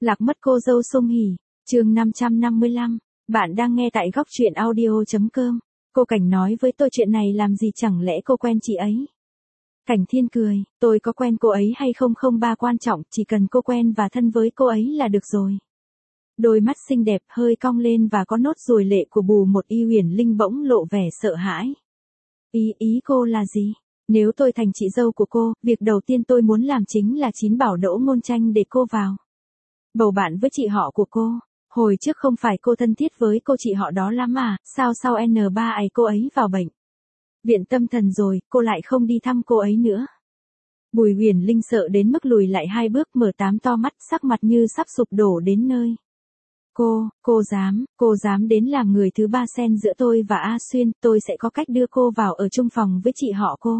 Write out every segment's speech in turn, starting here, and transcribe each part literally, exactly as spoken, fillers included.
Lạc mất cô dâu Song Hỷ, chương năm trăm năm mươi lăm, bạn đang nghe tại góc truyện audio.com. Cô Cảnh nói với tôi chuyện này làm gì, chẳng lẽ cô quen chị ấy? Cảnh Thiên cười, tôi có quen cô ấy hay không không ba quan trọng, chỉ cần cô quen và thân với cô ấy là được rồi. Đôi mắt xinh đẹp hơi cong lên và có nốt ruồi lệ của Bù Một Y Uyển Linh bỗng lộ vẻ sợ hãi. Ý ý cô là gì? Nếu tôi thành chị dâu của cô, việc đầu tiên tôi muốn làm chính là chín bảo Đỗ Ngôn Tranh để cô vào bầu bạn với chị họ của cô. Hồi trước không phải cô thân thiết với cô chị họ đó lắm à, sao sau N ba ấy cô ấy vào bệnh viện tâm thần rồi, cô lại không đi thăm cô ấy nữa. Bùi Uyển Linh sợ đến mức lùi lại hai bước, mở tám to mắt, sắc mặt như sắp sụp đổ đến nơi. Cô, cô dám, cô dám đến làm người thứ ba xen giữa tôi và A Xuyên, tôi sẽ có cách đưa cô vào ở chung phòng với chị họ cô.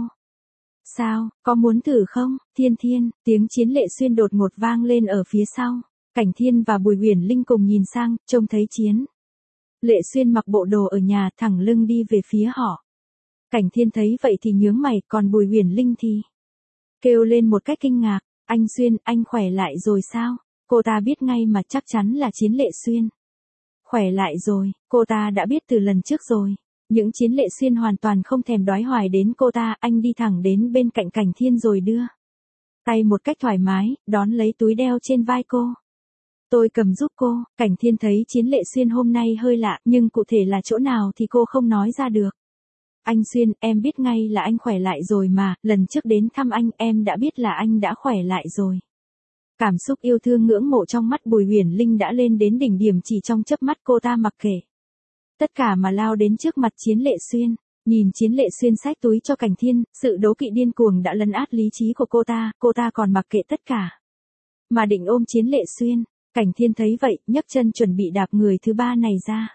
Sao, có muốn thử không? Thiên Thiên, tiếng Chiến Lệ Xuyên đột ngột vang lên ở phía sau. Cảnh Thiên và Bùi Uyển Linh cùng nhìn sang, trông thấy Chiến Lệ Xuyên mặc bộ đồ ở nhà, thẳng lưng đi về phía họ. Cảnh Thiên thấy vậy thì nhướng mày, còn Bùi Uyển Linh thì kêu lên một cách kinh ngạc, anh Xuyên, anh khỏe lại rồi sao? Cô ta biết ngay mà, chắc chắn là Chiến Lệ Xuyên khỏe lại rồi, cô ta đã biết từ lần trước rồi. Những Chiến Lệ Xuyên hoàn toàn không thèm đoái hoài đến cô ta, anh đi thẳng đến bên cạnh Cảnh Thiên rồi đưa tay một cách thoải mái, đón lấy túi đeo trên vai cô. Tôi cầm giúp cô. Cảnh Thiên thấy Chiến Lệ Xuyên hôm nay hơi lạ, nhưng cụ thể là chỗ nào thì cô không nói ra được. Anh Xuyên, em biết ngay là anh khỏe lại rồi mà, lần trước đến thăm anh em đã biết là anh đã khỏe lại rồi. Cảm xúc yêu thương ngưỡng mộ trong mắt Bùi Uyển Linh đã lên đến đỉnh điểm, chỉ trong chớp mắt cô ta mặc kệ tất cả mà lao đến trước mặt Chiến Lệ Xuyên. Nhìn Chiến Lệ Xuyên xách túi cho Cảnh Thiên, sự đố kỵ điên cuồng đã lấn át lý trí của cô ta, cô ta còn mặc kệ tất cả mà định ôm Chiến Lệ Xuyên. Cảnh Thiên thấy vậy, nhấc chân chuẩn bị đạp người thứ ba này ra.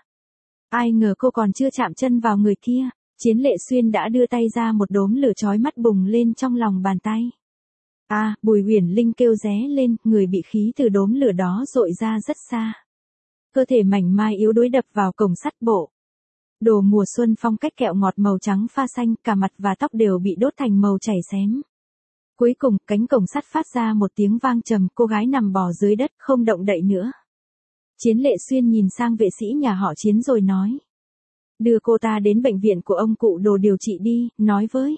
Ai ngờ cô còn chưa chạm chân vào người kia, Chiến Lệ Xuyên đã đưa tay ra, một đốm lửa chói mắt bùng lên trong lòng bàn tay. A, à, Bùi Uyển Linh kêu ré lên, người bị khí từ đốm lửa đó dội ra rất xa. Cơ thể mảnh mai yếu đuối đập vào cổng sắt bộ đồ mùa xuân phong cách kẹo ngọt màu trắng pha xanh, cả mặt và tóc đều bị đốt thành màu chảy xém. Cuối cùng, cánh cổng sắt phát ra một tiếng vang trầm, cô gái nằm bò dưới đất, không động đậy nữa. Chiến Lệ Xuyên nhìn sang vệ sĩ nhà họ Chiến rồi nói. Đưa cô ta đến bệnh viện của ông cụ Đồ điều trị đi, nói với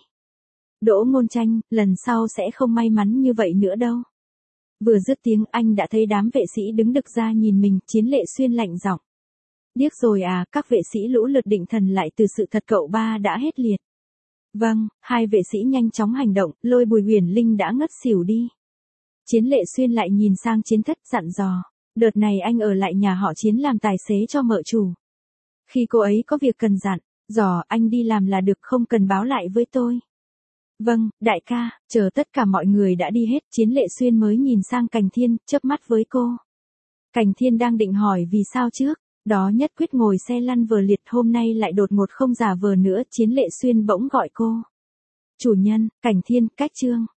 Đỗ Ngôn Tranh, lần sau sẽ không may mắn như vậy nữa đâu. Vừa dứt tiếng, anh đã thấy đám vệ sĩ đứng đực ra nhìn mình. Chiến Lệ Xuyên lạnh giọng. Điếc rồi à, các vệ sĩ lũ lượt định thần lại từ sự thật cậu ba đã hết liệt. Vâng, hai vệ sĩ nhanh chóng hành động, lôi Bùi Uyển Linh đã ngất xỉu đi. Chiến Lệ Xuyên lại nhìn sang Chiến Thất, dặn dò. Đợt này anh ở lại nhà họ Chiến làm tài xế cho mợ chủ. Khi cô ấy có việc cần dặn dò, anh đi làm là được, không cần báo lại với tôi. Vâng, đại ca. Chờ tất cả mọi người đã đi hết, Chiến Lệ Xuyên mới nhìn sang Cảnh Thiên, chớp mắt với cô. Cảnh Thiên đang định hỏi vì sao trước đó nhất quyết ngồi xe lăn vờ liệt, hôm nay lại đột ngột không giả vờ nữa. Chiến Lệ Xuyên bỗng gọi cô. Chủ nhân. Cảnh Thiên, cách chương.